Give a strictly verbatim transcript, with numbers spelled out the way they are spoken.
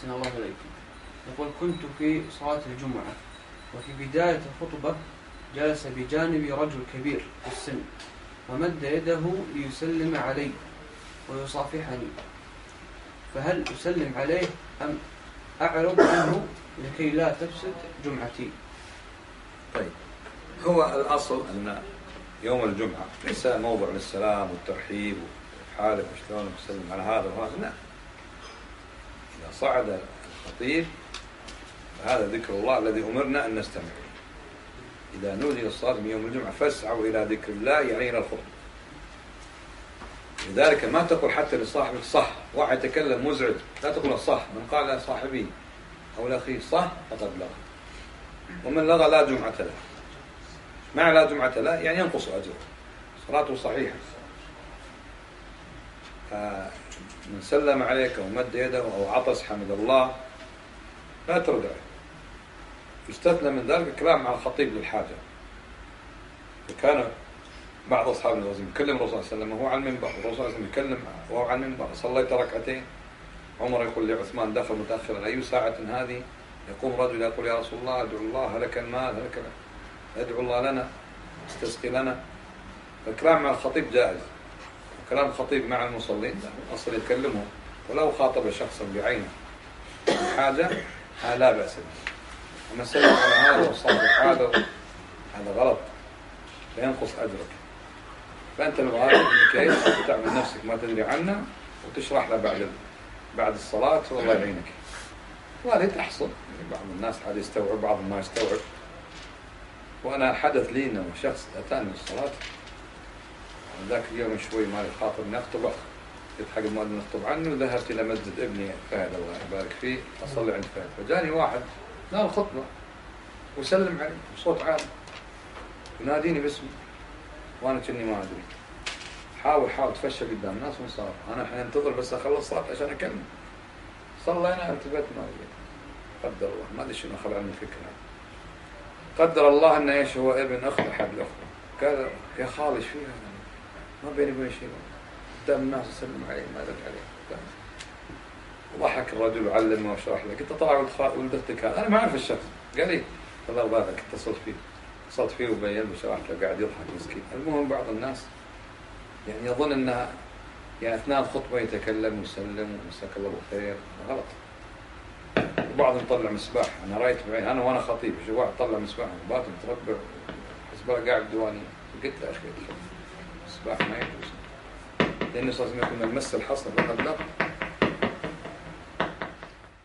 أحسن الله إليكم. يقول: كنت في صلاة الجمعة وفي بداية الخطبة جلس بجانبي رجل كبير في السن ومد يده ليسلم علي ويصافحني، فهل أسلم عليه أم أعرض عنه لكي لا تفسد جمعتي؟ طيب، هو الأصل أن يوم الجمعة ليس موضع للسلام والترحيب وحالك وشلونك وسلم على هذا وهذا، لا. إذا صعد الخطيب فهذا ذكر الله الذي أمرنا أن نستمع. إذا نودي للصلاة من يوم الجمعة فاسعوا إلى ذكر الله، يعني إلى الخطبة. لذلك ما تقول حتى لصاحبك صح، واحد يتكلم مزعج لا تقول صح، من قال لصاحبه أو لأخيه صح فقد لغى، ومن لغى لا جمعة له. مع لا جمعة له يعني ينقص أجره، صلاته صحيحة. فمن سلم عليك أو مد يده أو عطس حمد الله لا ترد عليه. يستثنى من ذلك الكلام مع الخطيب للحاجة. وكان بعض أصحاب النبي يكلم الرسول صلى الله عليه وسلم وهو على المنبر، والرسول صلى الله عليه وسلم يكلم وهو على المنبر: صليت ركعتين. عمر يقول لعثمان دخل متأخرا: أي ساعة هذه؟ يقوم رجل يقول: يا رسول الله ادعو الله، لك المال، لك ادعو الله لنا، استسقي لنا. فالكلام مع الخطيب جائز، وكلام الخطيب مع المصلين أصل يكلمه، ولو خاطب شخصا بعينه حاجة لا بأس به. أما سلم على هذا وصافح هذا هذا غلط، لا ينقص أجرك. فأنت الغالب أنك إيش تعمل نفسك ما تدري عنه وتشرح له بعد بعد الصلاة والله يعينك. وهذه تحصل، يعني بعض الناس هذا يستوعب بعض ما يستوعب. وأنا حدث لي إنه شخص أتاني من الصلاة ذاك اليوم شوي مالي خاطر نخطب، قلت حق المؤذن نخطب عنه، وذهبت إلى مسجد ابني فهد الله يبارك فيه أصلي عند فهد، فجاني واحد نال الخطبة وسلم علي بصوت عالي يناديني باسمي وأنا كني ما أدري. حاول حاول تفشل قدام الناس وصار أنا الحين انتظر بس أخلص صلاة عشان أكمل. صلينا التفت ما أدري، قدر الله ما أدري شنو خلى عني الفكرة. قدر الله أنه إيش هو ابن أخت أحد الأخوة، قال: يا خالي إيش فيها؟ ما بيني وبين شيء، قدام الناس يسلم عليه ما رد عليه. وضحك الرجل وعلمه وشرح له. قلت: طلع ولد أختك هذا؟ أنا ما أعرف الشخص. قال لي: الله يبارك، اتصلت فيه اتصلت فيه وبين وشرحت له، قاعد يضحك مسكين. المهم بعض الناس يعني يظن أنها يعني أثناء الخطبة يتكلم ويسلم ومساك الله بالخير، غلط. وبعضهم يطلع مسباح، أنا رأيت بعين أنا وأنا خطيب شو واحد طلع مسباح وباطن متربع حسبه قاعد دواني. قلت له: أخي مسباح ما يجوز، لأن صار يكون المس الحصن فقد لا